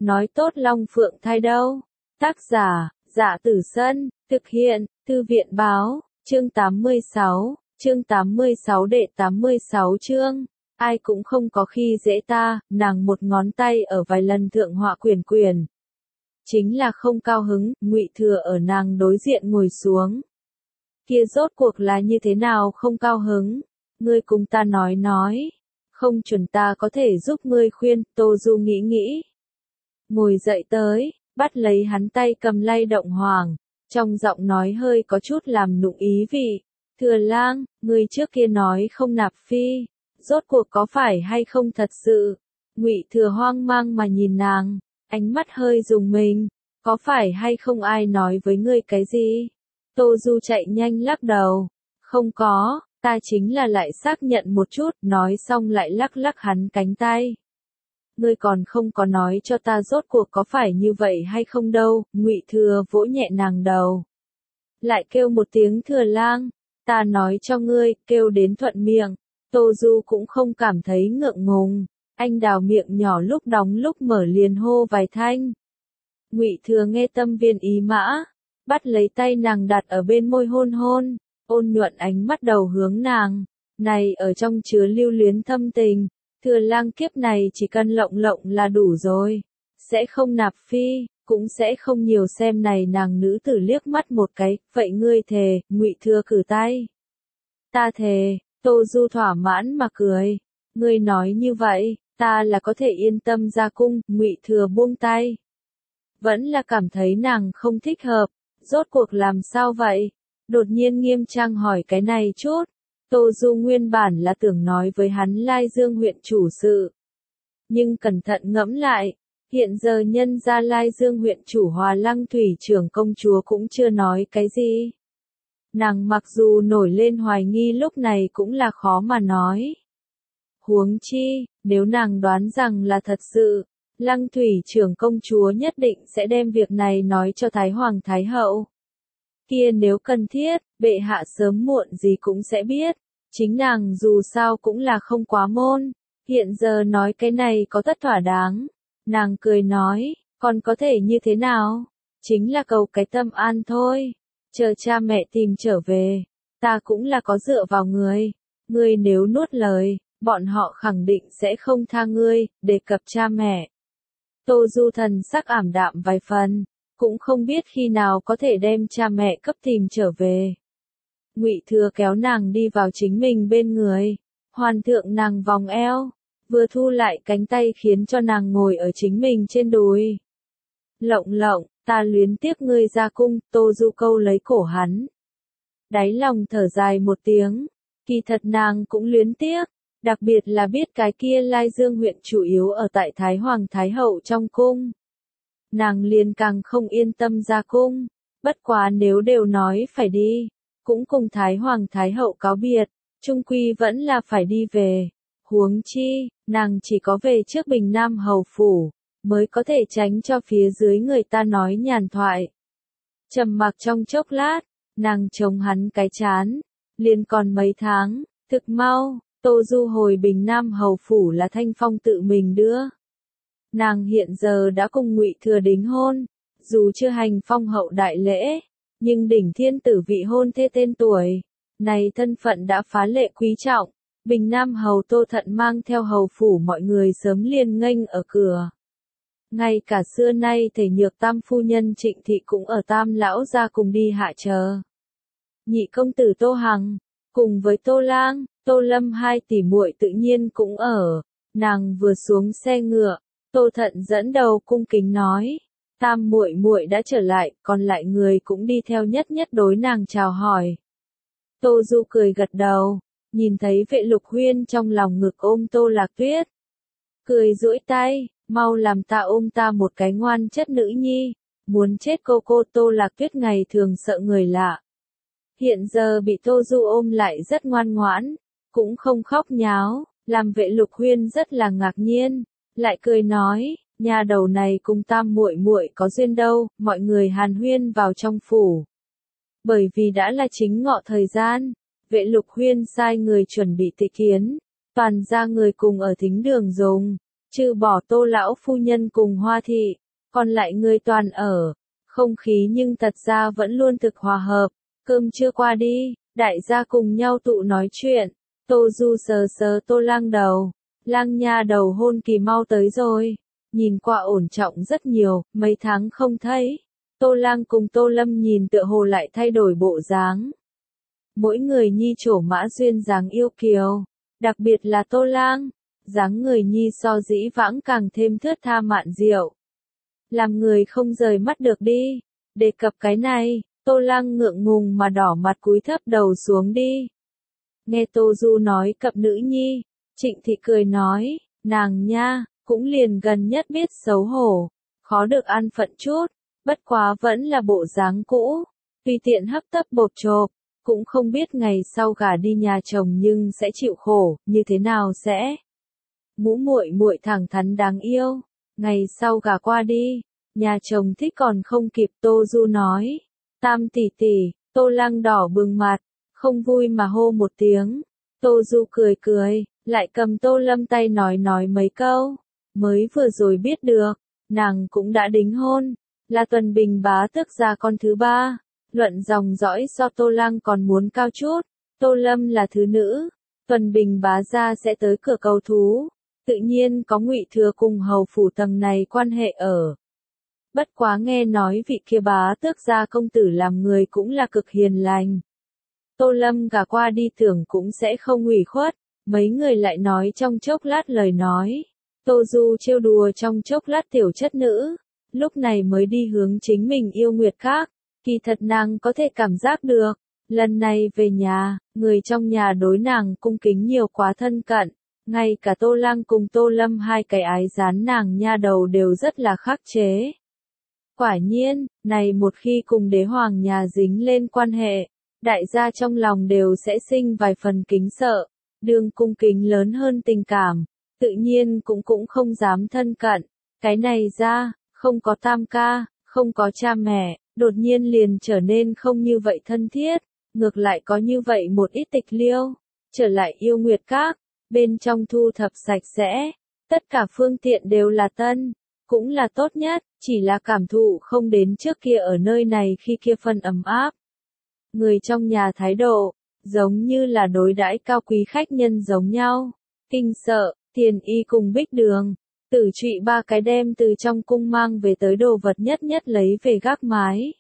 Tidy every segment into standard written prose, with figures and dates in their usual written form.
nói tốt Long Phượng thai đâu. Tác giả, Dạ Tử Sân, thực hiện, Thư viện báo, chương 86 đệ 86 chương. Ai cũng không có khi dễ ta, nàng một ngón tay ở vài lần thượng họa quyển. Chính là không cao hứng, Ngụy Thừa ở nàng đối diện ngồi xuống. Kia rốt cuộc là như thế nào không cao hứng? Ngươi cùng ta nói. Không chuẩn ta có thể giúp ngươi khuyên, Tô Du nghĩ. Ngồi dậy tới, bắt lấy hắn tay cầm lay động hoàng, trong giọng nói hơi có chút làm nụng ý vị. Thừa lang, ngươi trước kia nói không nạp phi, rốt cuộc có phải hay không thật sự? Ngụy Thừa hoang mang mà nhìn nàng, ánh mắt hơi rùng mình, có phải hay không ai nói với ngươi cái gì? Tô Du chạy nhanh lắc đầu, không có, ta chính là lại xác nhận một chút, nói xong lại lắc hắn cánh tay. Ngươi còn không có nói cho ta rốt cuộc có phải như vậy hay không đâu. Ngụy Thừa vỗ nhẹ nàng đầu, lại kêu một tiếng Thừa lang, ta nói cho ngươi, kêu đến thuận miệng. Tô Du cũng không cảm thấy ngượng ngùng, anh đào miệng nhỏ lúc đóng lúc mở liền hô vài thanh. Ngụy Thừa nghe tâm viên ý mã, bắt lấy tay nàng đặt ở bên môi hôn, ôn nhuận ánh mắt đầu hướng nàng, này ở trong chứa lưu luyến thâm tình. Thừa lang kiếp này chỉ cần lộng là đủ rồi, sẽ không nạp phi, cũng sẽ không nhiều xem này nàng nữ tử liếc mắt một cái. Vậy ngươi thề? Ngụy Thừa cử tay. Ta thề. Tô Du thỏa mãn mà cười, ngươi nói như vậy, ta là có thể yên tâm ra cung. Ngụy Thừa buông tay, vẫn là cảm thấy nàng không thích hợp. Rốt cuộc làm sao vậy? Đột nhiên nghiêm trang hỏi cái này chút. Tô Du nguyên bản là tưởng nói với hắn Lai Dương huyện chủ sự, nhưng cẩn thận ngẫm lại, hiện giờ nhân ra Lai Dương huyện chủ Hòa Lăng thủy trưởng công chúa cũng chưa nói cái gì. Nàng mặc dù nổi lên hoài nghi lúc này cũng là khó mà nói. Huống chi, nếu nàng đoán rằng là thật sự, Lăng thủy trưởng công chúa nhất định sẽ đem việc này nói cho Thái Hoàng Thái Hậu. Kia nếu cần thiết, bệ hạ sớm muộn gì cũng sẽ biết. Chính nàng dù sao cũng là không quá môn, hiện giờ nói cái này có tất thỏa đáng. Nàng cười nói, còn có thể như thế nào? Chính là cầu cái tâm an thôi. Chờ cha mẹ tìm trở về, ta cũng là có dựa vào người. Ngươi nếu nuốt lời, bọn họ khẳng định sẽ không tha ngươi. Đề cập cha mẹ, Tô Du thần sắc ảm đạm vài phần, cũng không biết khi nào có thể đem cha mẹ cấp tìm trở về. Ngụy Thừa kéo nàng đi vào chính mình bên người, hoàn thượng nàng vòng eo, vừa thu lại cánh tay khiến cho nàng ngồi ở chính mình trên đùi. Lộng, ta luyến tiếc ngươi ra cung. Tô Du câu lấy cổ hắn, đáy lòng thở dài một tiếng, kỳ thật nàng cũng luyến tiếc, đặc biệt là biết cái kia Lai Dương huyện chủ yếu ở tại Thái Hoàng Thái Hậu trong cung. Nàng liền càng không yên tâm ra cung, bất quá nếu đều nói phải đi, cũng cùng Thái Hoàng Thái Hậu cáo biệt, chung quy vẫn là phải đi về. Huống chi, nàng chỉ có về trước Bình Nam Hầu Phủ, mới có thể tránh cho phía dưới người ta nói nhàn thoại. Trầm mặc trong chốc lát, nàng chống hắn cái chán, liền còn mấy tháng, thực mau, Tô Du hồi Bình Nam Hầu Phủ là Thanh Phong tự mình đưa. Nàng hiện giờ đã cùng Ngụy Thừa đính hôn, dù chưa hành phong hậu đại lễ, nhưng đỉnh thiên tử vị hôn thê tên tuổi, này thân phận đã phá lệ quý trọng. Bình Nam Hầu Tô Thận mang theo hầu phủ mọi người sớm liền nghênh ở cửa. Ngay cả xưa nay Thể Nhược Tam phu nhân Trịnh Thị cũng ở Tam lão gia cùng đi hạ chờ. Nhị công tử Tô Hằng, cùng với Tô Lang, Tô Lâm hai tỷ muội tự nhiên cũng ở. Nàng vừa xuống xe ngựa, Tô Thận dẫn đầu cung kính nói, Tam muội muội đã trở lại, còn lại người cũng đi theo nhất đối nàng chào hỏi. Tô Du cười gật đầu, nhìn thấy Vệ Lục Huyên trong lòng ngực ôm Tô Lạc Tuyết, cười duỗi tay, mau làm ta ôm ta một cái ngoan chất nữ nhi, muốn chết cô Tô Lạc Tuyết ngày thường sợ người lạ. Hiện giờ bị Tô Du ôm lại rất ngoan ngoãn, cũng không khóc nháo, làm Vệ Lục Huyên rất là ngạc nhiên, lại cười nói, nhà đầu này cùng Tam muội muội có duyên đâu. Mọi người hàn huyên vào trong phủ. Bởi vì đã là chính ngọ thời gian, Vệ Lục Huyên sai người chuẩn bị tịch kiến, toàn ra người cùng ở thính đường dùng, trừ bỏ Tô lão phu nhân cùng Hoa thị, còn lại người toàn ở. Không khí nhưng thật ra vẫn luôn thực hòa hợp. Cơm trưa qua đi, đại gia cùng nhau tụ nói chuyện. Tô Du sờ sờ Tô Lang đầu. Lang nha đầu hôn kỳ mau tới rồi. Nhìn qua ổn trọng rất nhiều, mấy tháng không thấy. Tô Lang cùng Tô Lâm nhìn tựa hồ lại thay đổi bộ dáng. Mỗi người nhi trổ mã duyên dáng yêu kiều. Đặc biệt là Tô Lang, dáng người nhi so dĩ vãng càng thêm thướt tha mạn diệu. Làm người không rời mắt được đi. Đề cập cái này, Tô Lang ngượng ngùng mà đỏ mặt cúi thấp đầu xuống đi. Nghe Tô Du nói cập nữ nhi, Trịnh Thị cười nói, nàng nha, cũng liền gần nhất biết xấu hổ, khó được an phận chút, bất quá vẫn là bộ dáng cũ, tùy tiện hấp tấp bột chộp, cũng không biết ngày sau gả đi nhà chồng nhưng sẽ chịu khổ, như thế nào sẽ. Ngũ muội muội thẳng thắn đáng yêu, ngày sau gả qua đi, nhà chồng thích còn không kịp. Tô Du nói, Tam tỷ tỷ. Tô Lang đỏ bừng mặt, không vui mà hô một tiếng. Tô Du cười cười, lại cầm Tô Lâm tay nói mấy câu. Mới vừa rồi biết được, nàng cũng đã đính hôn, là Tuần Bình bá tước gia con thứ ba. Luận dòng dõi so Tô Lang còn muốn cao chút. Tô Lâm là thứ nữ, Tuần Bình bá gia sẽ tới cửa cầu thú. Tự nhiên có Ngụy Thừa cùng hầu phủ tầng này quan hệ ở. Bất quá nghe nói vị kia bá tước gia công tử làm người cũng là cực hiền lành. Tô Lâm gả qua đi tưởng cũng sẽ không ủy khuất. Mấy người lại nói trong chốc lát lời nói. Tô Du trêu đùa trong chốc lát tiểu chất nữ. Lúc này mới đi hướng chính mình yêu Nguyệt Các. Kỳ thật nàng có thể cảm giác được. Lần này về nhà, người trong nhà đối nàng cung kính nhiều quá thân cận. Ngay cả Tô Lang cùng Tô Lâm hai cái ái gián nàng nha đầu đều rất là khắc chế. Quả nhiên, này một khi cùng đế hoàng nhà dính lên quan hệ, đại gia trong lòng đều sẽ sinh vài phần kính sợ, đường cung kính lớn hơn tình cảm, tự nhiên cũng không dám thân cận. Cái này ra, không có tam ca, không có cha mẹ, đột nhiên liền trở nên không như vậy thân thiết, ngược lại có như vậy một ít tịch liêu. Trở lại yêu Nguyệt Các, bên trong thu thập sạch sẽ, tất cả phương tiện đều là tân, cũng là tốt nhất, chỉ là cảm thụ không đến trước kia ở nơi này khi kia phân ấm áp. Người trong nhà thái độ, giống như là đối đãi cao quý khách nhân giống nhau. Kinh Sợ, Tiền Y cùng Bích Đường, Tử Trụy ba cái đem từ trong cung mang về tới đồ vật nhất nhất lấy về gác mái.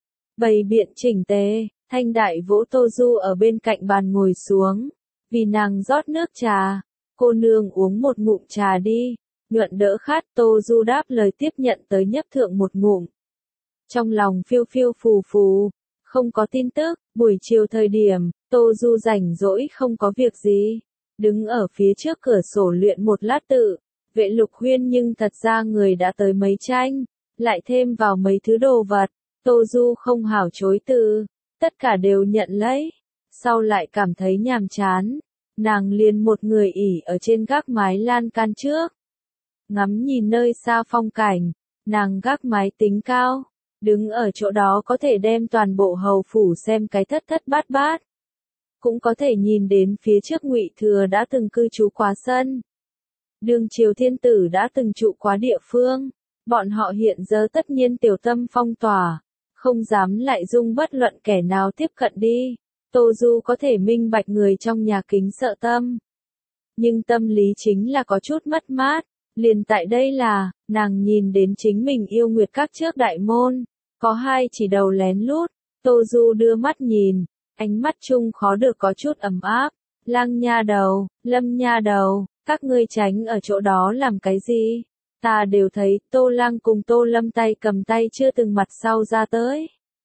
Bày biện chỉnh tề, Thanh Đại vỗ Tô Du ở bên cạnh bàn ngồi xuống, vì nàng rót nước trà. Cô nương uống một ngụm trà đi. Nhuận đỡ khát. Tô Du đáp lời tiếp nhận tới nhấp thượng một ngụm. Trong lòng phiêu phiêu phù phù, không có tin tức. Buổi chiều thời điểm, Tô Du rảnh rỗi không có việc gì, đứng ở phía trước cửa sổ luyện một lát tự. Vệ Lục Huyên nhưng thật ra người đã tới mấy tranh, lại thêm vào mấy thứ đồ vật. Tô Du không hảo chối từ, tất cả đều nhận lấy. Sau lại cảm thấy nhàm chán, nàng liền một người ỉ ở trên gác mái lan can trước. Ngắm nhìn nơi xa phong cảnh, nàng gác mái tính cao, đứng ở chỗ đó có thể đem toàn bộ hầu phủ xem cái thất thất bát bát. Cũng có thể nhìn đến phía trước Ngụy Thừa đã từng cư trú quá sân. Đường Triều Thiên Tử đã từng trụ quá địa phương, bọn họ hiện giờ tất nhiên tiểu tâm phong tỏa, không dám lại dung bất luận kẻ nào tiếp cận đi. Tô Du có thể minh bạch người trong nhà kính sợ tâm. Nhưng tâm lý chính là có chút mất mát. Liền tại đây là, nàng nhìn đến chính mình yêu Nguyệt Các trước đại môn, có hai chỉ đầu lén lút. Tô Du đưa mắt nhìn, ánh mắt chung khó được có chút ấm áp. Lang nha đầu, Lâm nha đầu, các ngươi tránh ở chỗ đó làm cái gì? Ta đều thấy. Tô Lang cùng Tô Lâm tay cầm tay chưa từng mặt sau ra tới.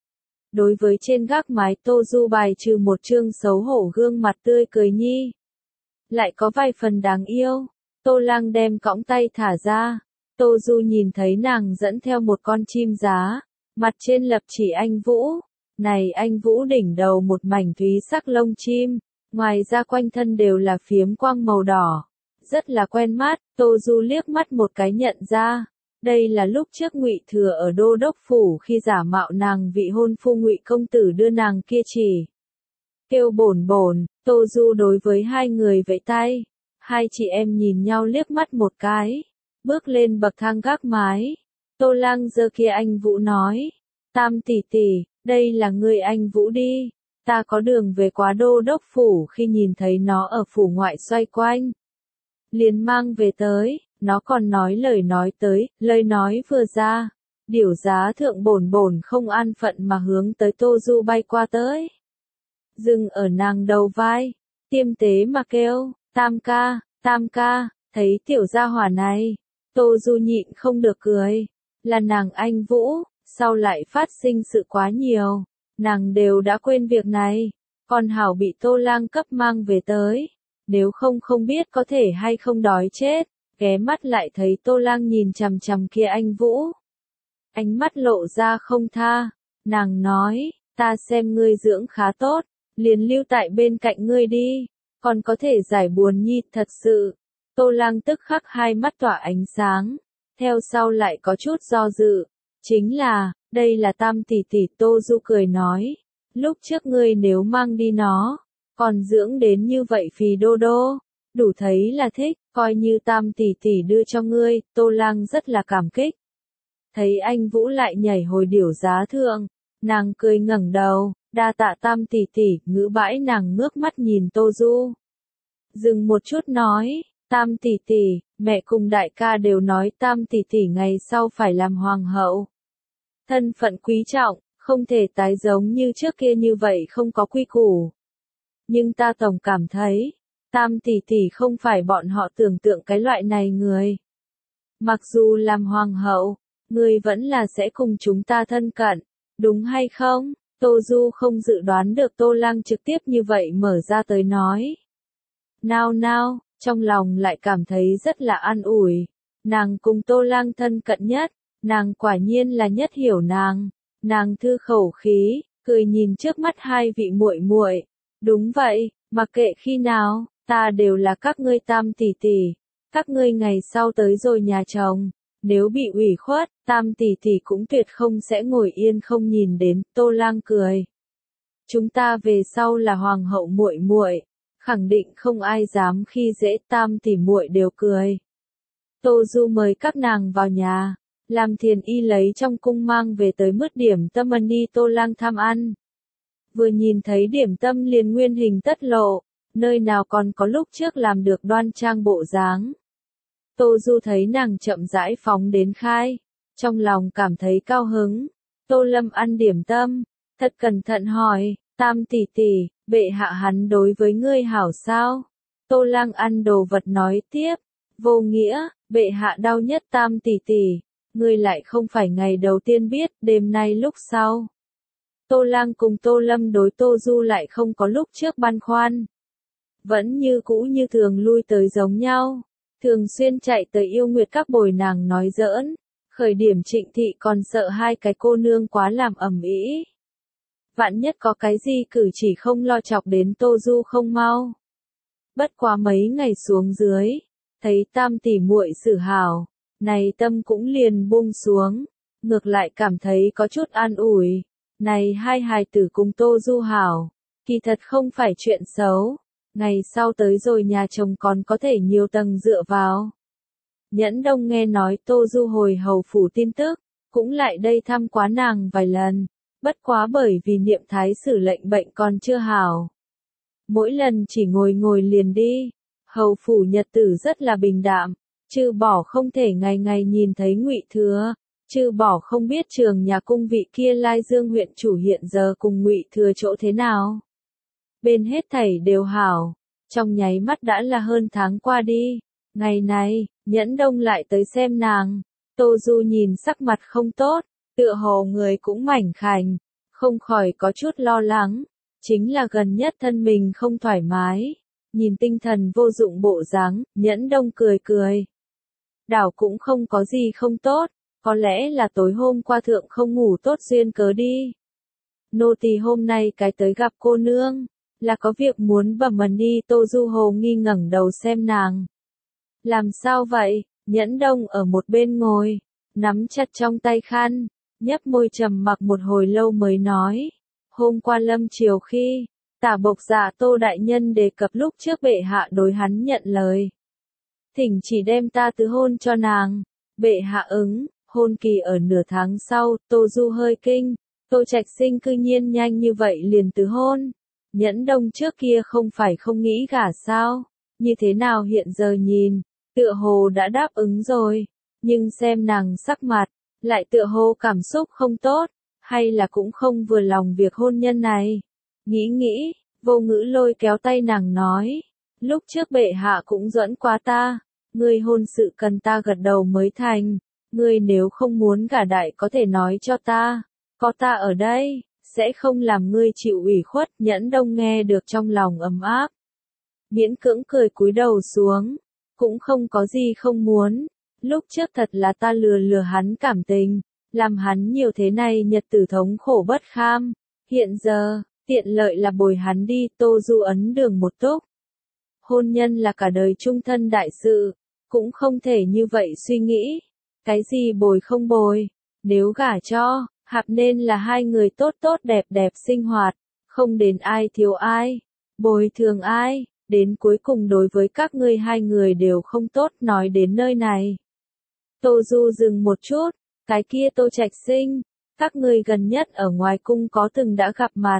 Đối với trên gác mái Tô Du bài trừ một trương xấu hổ gương mặt tươi cười nhi, lại có vài phần đáng yêu. Tô Lang đem cõng tay thả ra. Tô Du nhìn thấy nàng dẫn theo một con chim giá, mặt trên lập chỉ Anh Vũ. Này Anh Vũ đỉnh đầu một mảnh thúy sắc lông chim, ngoài ra quanh thân đều là phiếm quang màu đỏ, rất là quen mắt. Tô Du liếc mắt một cái nhận ra, đây là lúc trước Ngụy Thừa ở Đô Đốc phủ khi giả mạo nàng vị hôn phu Ngụy công tử đưa nàng kia chỉ. Kêu bổn bổn. Tô Du đối với hai người vẫy tay. Hai chị em nhìn nhau liếc mắt một cái, bước lên bậc thang gác mái. Tô Lang giơ kia anh Vũ nói, Tam tỷ tỷ, đây là người anh Vũ đi, ta có đường về Quá Đô đốc phủ khi nhìn thấy nó ở phủ ngoại xoay quanh. Liền mang về tới, nó còn nói lời nói vừa ra. Điểu Giá Thượng bổn bổn không an phận mà hướng tới Tô Du bay qua tới. Dừng ở nàng đầu vai, tiêm tế mà kêu, Tam ca, thấy tiểu gia hỏa này. Tô Du nhịn không được cười, là nàng anh Vũ, sau lại phát sinh sự quá nhiều, nàng đều đã quên việc này, còn hảo bị Tô Lang cấp mang về tới, nếu không biết có thể hay không đói chết, ghé mắt lại thấy Tô Lang nhìn chằm chằm kia anh Vũ. Ánh mắt lộ ra không tha, nàng nói, ta xem ngươi dưỡng khá tốt, liền lưu tại bên cạnh ngươi đi, còn có thể giải buồn nhi thật sự. Tô Lang tức khắc hai mắt tỏa ánh sáng, theo sau lại có chút do dự, chính là, đây là Tam tỷ tỷ. Tô Du cười nói, lúc trước ngươi nếu mang đi nó, còn dưỡng đến như vậy phì đô đô, đủ thấy là thích, coi như Tam tỷ tỷ đưa cho ngươi. Tô Lang rất là cảm kích. Thấy anh Vũ lại nhảy hồi Điểu Giá Thượng, nàng cười ngẩng đầu, đa tạ Tam tỷ tỷ. Ngữ bãi nàng ngước mắt nhìn Tô Du, dừng một chút nói, Tam tỷ tỷ, mẹ cùng đại ca đều nói Tam tỷ tỷ ngày sau phải làm hoàng hậu. Thân phận quý trọng, không thể tái giống như trước kia như vậy không có quy củ. Nhưng ta tổng cảm thấy, Tam tỷ tỷ không phải bọn họ tưởng tượng cái loại này người. Mặc dù làm hoàng hậu, người vẫn là sẽ cùng chúng ta thân cận, đúng hay không? Tô Du không dự đoán được Tô Lang trực tiếp như vậy mở ra tới nói. Nào, trong lòng lại cảm thấy rất là an ủi. Nàng cùng Tô Lang thân cận nhất, nàng quả nhiên là nhất hiểu nàng. Nàng thư khẩu khí, cười nhìn trước mắt hai vị muội muội. Đúng vậy, mặc kệ khi nào, ta đều là các ngươi Tam tỷ tỷ. Các ngươi ngày sau tới rồi nhà chồng, nếu bị ủy khuất, Tam tỷ tỷ cũng tuyệt không sẽ ngồi yên không nhìn đến. Tô Lang cười. Chúng ta về sau là hoàng hậu muội muội, khẳng định không ai dám khi dễ. Tam tỷ muội đều cười. Tô Du mời các nàng vào nhà, làm Thiền Y lấy trong cung mang về tới mứt điểm tâm đi Tô Lang tham ăn. Vừa nhìn thấy điểm tâm liền nguyên hình tất lộ, nơi nào còn có lúc trước làm được đoan trang bộ dáng. Tô Du thấy nàng chậm rãi phóng đến khai, trong lòng cảm thấy cao hứng. Tô Lâm ăn điểm tâm, thật cẩn thận hỏi, Tam tỷ tỷ, bệ hạ hắn đối với ngươi hảo sao? Tô Lang ăn đồ vật nói tiếp, vô nghĩa, bệ hạ đau nhất Tam tỷ tỷ, ngươi lại không phải ngày đầu tiên biết, đêm nay lúc sau. Tô Lang cùng Tô Lâm đối Tô Du lại không có lúc trước băn khoăn, vẫn như cũ như thường lui tới giống nhau, thường xuyên chạy tới Yêu Nguyệt Các bồi nàng nói giỡn. Khởi điểm Trịnh thị còn sợ hai cái cô nương quá làm ầm ĩ, vạn nhất có cái gì cử chỉ không lo chọc đến Tô Du không mau. Bất quá mấy ngày xuống dưới, thấy Tam tỷ muội xử hảo, này tâm cũng liền buông xuống, ngược lại cảm thấy có chút an ủi. Này hai hài tử cùng Tô Du hảo, kỳ thật không phải chuyện xấu, ngày sau tới rồi nhà chồng còn có thể nhiều tầng dựa vào. Nhẫn Đông nghe nói Tô Du hồi hầu phủ tin tức, cũng lại đây thăm quá nàng vài lần, bất quá bởi vì niệm thái sử lệnh bệnh còn chưa hảo. Mỗi lần chỉ ngồi liền đi, hầu phủ nhật tử rất là bình đạm, trừ bỏ không thể ngày ngày nhìn thấy Ngụy Thừa, trừ bỏ không biết Trường nhà cung vị kia Lai Dương huyện chủ hiện giờ cùng Ngụy Thừa chỗ thế nào. Bên hết thảy đều hảo, trong nháy mắt đã là hơn tháng qua đi. Ngày này, Nhẫn Đông lại tới xem nàng, Tô Du nhìn sắc mặt không tốt, tựa hồ người cũng mảnh khảnh, không khỏi có chút lo lắng, chính là gần nhất thân mình không thoải mái, nhìn tinh thần vô dụng bộ dáng, Nhẫn Đông cười. Đảo cũng không có gì không tốt, có lẽ là tối hôm qua thượng không ngủ tốt duyên cớ đi. Nô tỳ hôm nay cái tới gặp cô nương, là có việc muốn bẩm mần đi. Tô Du hồ nghi ngẩng đầu xem nàng. Làm sao vậy? Nhẫn Đông ở một bên ngồi, nắm chặt trong tay khăn, nhấp môi trầm mặc một hồi lâu mới nói. Hôm qua lâm chiều khi, Tả Bộc Dạ Tô đại nhân đề cập lúc trước bệ hạ đối hắn nhận lời. thỉnh chỉ đem ta tứ hôn cho nàng. Bệ hạ ứng, hôn kỳ ở nửa tháng sau, Tô Du hơi kinh, Tô Trạch Sinh cư nhiên nhanh như vậy liền tứ hôn. Nhẫn Đông trước kia không phải không nghĩ gả sao, như thế nào hiện giờ nhìn, tựa hồ đã đáp ứng rồi, nhưng xem nàng sắc mặt, lại tựa hồ cảm xúc không tốt, hay là cũng không vừa lòng việc hôn nhân này. Nghĩ, Vô Ngữ lôi kéo tay nàng nói, lúc trước bệ hạ cũng dẫn quá ta, ngươi hôn sự cần ta gật đầu mới thành, ngươi nếu không muốn gả đại có thể nói cho ta, có ta ở đây, sẽ không làm ngươi chịu ủy khuất. Nhẫn Đông nghe được trong lòng ấm áp, miễn cưỡng cười cúi đầu xuống, cũng không có gì không muốn, lúc trước thật là ta lừa hắn cảm tình, làm hắn nhiều thế này nhật tử thống khổ bất kham, hiện giờ, tiện lợi là bồi hắn đi. Tô Du ấn đường một túc. Hôn nhân là cả đời chung thân đại sự, cũng không thể như vậy suy nghĩ, cái gì bồi không bồi, nếu gả cho, hạp nên là hai người tốt tốt đẹp đẹp sinh hoạt, không đến ai thiếu ai, bồi thường ai, đến cuối cùng đối với các ngươi hai người đều không tốt. Nói đến nơi này, Tô Du dừng một chút, cái kia Tô Trạch Sinh, các ngươi gần nhất ở ngoài cung có từng đã gặp mặt.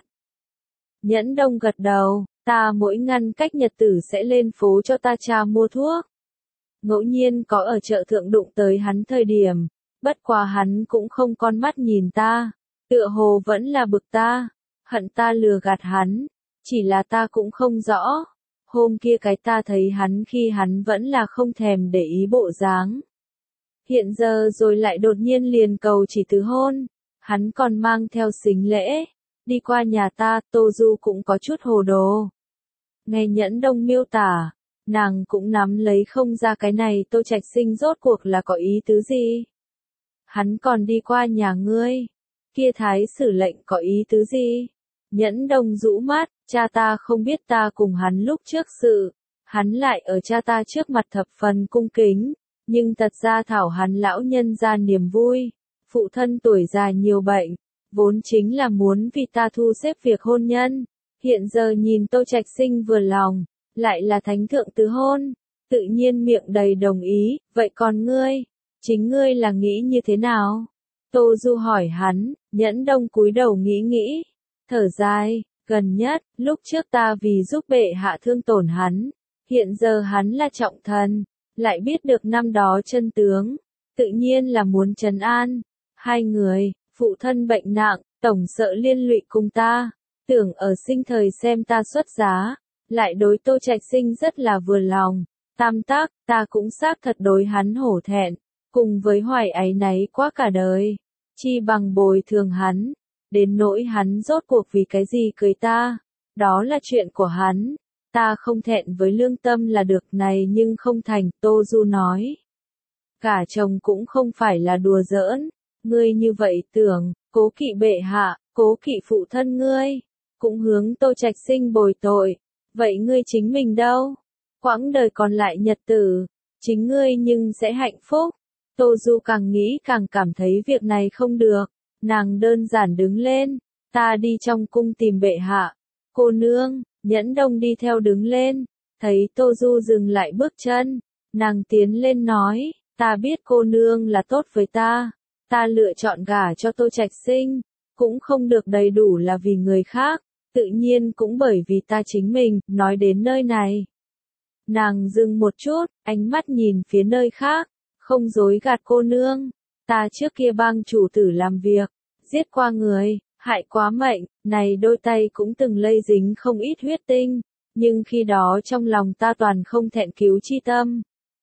Nhẫn Đông gật đầu, ta mỗi ngăn cách nhật tử sẽ lên phố cho ta cha mua thuốc. Ngẫu nhiên có ở chợ thượng đụng tới hắn thời điểm, bất quá hắn cũng không con mắt nhìn ta, tựa hồ vẫn là bực ta, hận ta lừa gạt hắn, chỉ là ta cũng không rõ. Hôm kia cái ta thấy hắn khi hắn vẫn là không thèm để ý bộ dáng. Hiện giờ rồi lại đột nhiên liền cầu chỉ tứ hôn, hắn còn mang theo sính lễ, đi qua nhà ta. Tô Du cũng có chút hồ đồ. Nghe Nhẫn Đông miêu tả, nàng cũng nắm lấy không ra cái này Tô Trạch Sinh rốt cuộc là có ý tứ gì. Hắn còn đi qua nhà ngươi, kia thái sử lệnh có ý tứ gì? Nhẫn Đông rũ mắt, cha ta không biết ta cùng hắn lúc trước sự, hắn lại ở cha ta trước mặt thập phần cung kính, nhưng thật ra thảo hắn lão nhân ra niềm vui, phụ thân tuổi già nhiều bệnh, vốn chính là muốn vì ta thu xếp việc hôn nhân, hiện giờ nhìn Tô Trạch Sinh vừa lòng, lại là thánh thượng tứ hôn, tự nhiên miệng đầy đồng ý. Vậy còn ngươi, chính ngươi là nghĩ như thế nào? Tô Du hỏi hắn. Nhẫn Đông cúi đầu nghĩ, thở dài, gần nhất, lúc trước ta vì giúp bệ hạ thương tổn hắn, hiện giờ hắn là trọng thần, lại biết được năm đó chân tướng, tự nhiên là muốn trấn an hai người. Phụ thân bệnh nặng, tổng sợ liên lụy cùng ta, tưởng ở sinh thời xem ta xuất giá, lại đối Tô Trạch Sinh rất là vừa lòng. Tam tác, ta cũng xác thật đối hắn hổ thẹn, cùng với hoài áy náy quá cả đời, chi bằng bồi thường hắn, đến nỗi hắn rốt cuộc vì cái gì cưới ta, đó là chuyện của hắn, ta không thẹn với lương tâm là được. Này nhưng không thành. Tô Du nói, cả chồng cũng không phải là đùa giỡn, ngươi như vậy tưởng, cố kỵ bệ hạ, cố kỵ phụ thân ngươi, cũng hướng Tô Trạch Sinh bồi tội, vậy ngươi chính mình đâu? Quãng đời còn lại nhật tử, chính ngươi nhưng sẽ hạnh phúc. Tô Du càng nghĩ càng cảm thấy việc này không được, nàng đơn giản đứng lên, ta đi trong cung tìm bệ hạ. Cô nương. Nhẫn Đông đi theo đứng lên, thấy Tô Du dừng lại bước chân, nàng tiến lên nói, ta biết cô nương là tốt với ta lựa chọn gả cho Tô Trạch Sinh, cũng không được đầy đủ là vì người khác, tự nhiên cũng bởi vì ta chính mình. Nói đến nơi này, nàng dừng một chút, ánh mắt nhìn phía nơi khác, không dối gạt cô nương, ta trước kia bang chủ tử làm việc, giết qua người, hại quá mệnh, này đôi tay cũng từng lây dính không ít huyết tinh, nhưng khi đó trong lòng ta toàn không thẹn cứu chi tâm.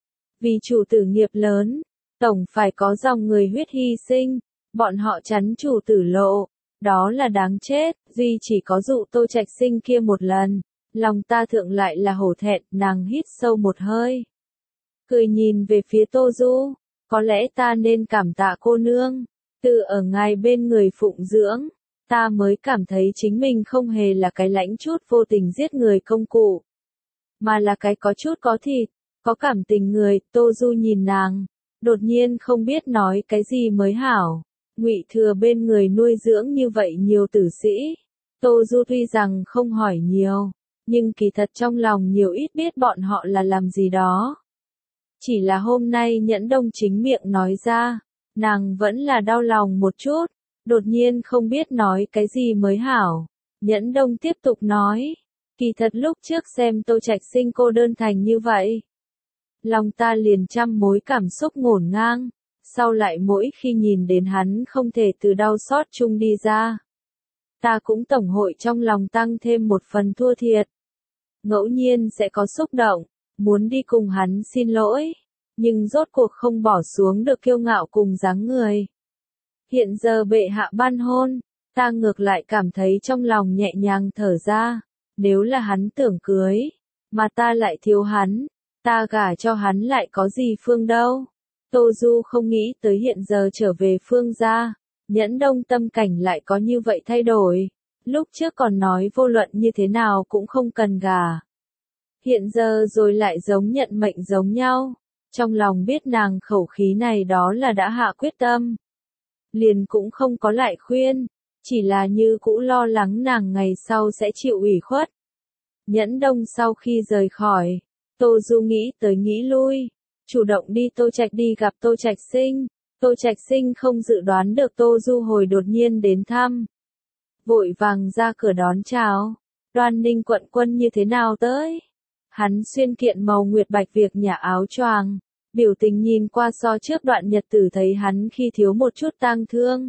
Vì chủ tử nghiệp lớn, tổng phải có dòng người huyết hy sinh, bọn họ chắn chủ tử lộ, đó là đáng chết. Duy chỉ có dụ Tô Trạch Sinh kia một lần, lòng ta thượng lại là hổ thẹn. Nàng hít sâu một hơi, cười nhìn về phía Tô Du, có lẽ ta nên cảm tạ cô nương, từ ở ngài bên người phụng dưỡng, ta mới cảm thấy chính mình không hề là cái lãnh chút vô tình giết người công cụ, mà là cái có chút có thịt, có cảm tình người. Tô Du nhìn nàng, đột nhiên không biết nói cái gì mới hảo. Ngụy Thừa bên người nuôi dưỡng như vậy nhiều tử sĩ, Tô Du tuy rằng không hỏi nhiều, nhưng kỳ thật trong lòng nhiều ít biết bọn họ là làm gì đó. Chỉ là hôm nay Nhẫn Đông chính miệng nói ra, nàng vẫn là đau lòng một chút, đột nhiên không biết nói cái gì mới hảo. Nhẫn Đông tiếp tục nói, kỳ thật lúc trước xem Tô Trạch Sinh cô đơn thành như vậy. Lòng ta liền trăm mối cảm xúc ngổn ngang, sau lại mỗi khi nhìn đến hắn không thể từ đau xót chung đi ra. Ta cũng tổng hội trong lòng tăng thêm một phần thua thiệt. Ngẫu nhiên sẽ có xúc động, muốn đi cùng hắn xin lỗi, nhưng rốt cuộc không bỏ xuống được kiêu ngạo cùng dáng người. Hiện giờ bệ hạ ban hôn, ta ngược lại cảm thấy trong lòng nhẹ nhàng thở ra, nếu là hắn tưởng cưới, mà ta lại thiếu hắn, ta gả cho hắn lại có gì phương đâu. Tô Du không nghĩ tới hiện giờ trở về phương gia, Nhẫn Đông tâm cảnh lại có như vậy thay đổi. Lúc trước còn nói vô luận như thế nào cũng không cần gả. Hiện giờ rồi lại giống nhận mệnh giống nhau. Trong lòng biết nàng khẩu khí này đó là đã hạ quyết tâm. Liền cũng không có lại khuyên, chỉ là như cũ lo lắng nàng ngày sau sẽ chịu ủy khuất. Nhẫn Đông sau khi rời khỏi, Tô Du nghĩ tới nghĩ lui, chủ động đi Tô Trạch đi gặp Tô Trạch Sinh. Tô Trạch Sinh không dự đoán được Tô Du hồi đột nhiên đến thăm. Vội vàng ra cửa đón chào, Đoan Ninh quận quân như thế nào tới? Hắn xuyên kiện màu nguyệt bạch việc nhà áo choàng, biểu tình nhìn qua so trước đoạn nhật tử thấy hắn khi thiếu một chút tang thương.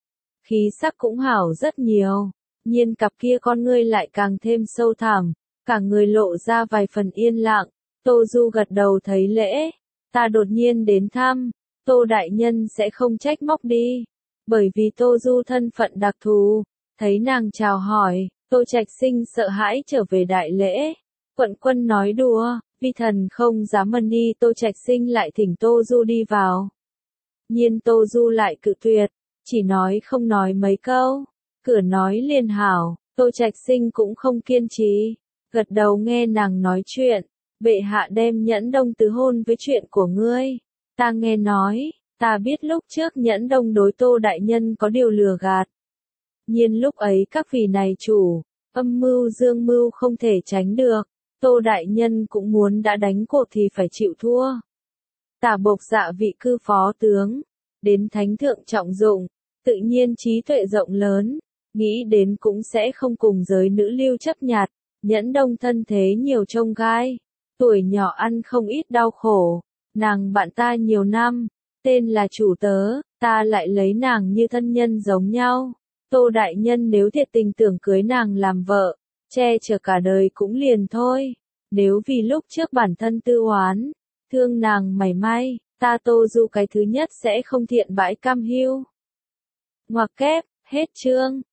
Khí sắc cũng hảo rất nhiều, nhiên cặp kia con ngươi lại càng thêm sâu thẳm, cả người lộ ra vài phần yên lặng. Tô Du gật đầu thấy lễ, ta đột nhiên đến thăm, Tô đại nhân sẽ không trách móc đi, bởi vì Tô Du thân phận đặc thù. Thấy nàng chào hỏi, Tô Trạch Sinh sợ hãi trở về đại lễ. Quận quân nói đùa, vi thần không dám mân đi. Tô Trạch Sinh lại thỉnh Tô Du đi vào. Nhiên Tô Du lại cự tuyệt, chỉ nói không nói mấy câu. Cửa nói liền hảo, Tô Trạch Sinh cũng không kiên trì, gật đầu nghe nàng nói chuyện. Bệ hạ đem Nhẫn Đông tứ hôn với chuyện của ngươi. Ta nghe nói, ta biết lúc trước Nhẫn Đông đối Tô đại nhân có điều lừa gạt. Nhiên lúc ấy các vị này chủ, âm mưu dương mưu không thể tránh được, Tô đại nhân cũng muốn đã đánh cuộc thì phải chịu thua. Tả Bộc Dạ vị cư phó tướng, đến thánh thượng trọng dụng, tự nhiên trí tuệ rộng lớn, nghĩ đến cũng sẽ không cùng giới nữ lưu chấp nhặt. Nhẫn Đông thân thế nhiều trông gai, tuổi nhỏ ăn không ít đau khổ, nàng bạn ta nhiều năm, tên là chủ tớ, ta lại lấy nàng như thân nhân giống nhau. Tô đại nhân nếu thiệt tình tưởng cưới nàng làm vợ, che chở cả đời cũng liền thôi. Nếu vì lúc trước bản thân tư oán, thương nàng mảy may, ta Tô Du cái thứ nhất sẽ không thiện bãi cam hiu. Ngoặc kép, hết chương.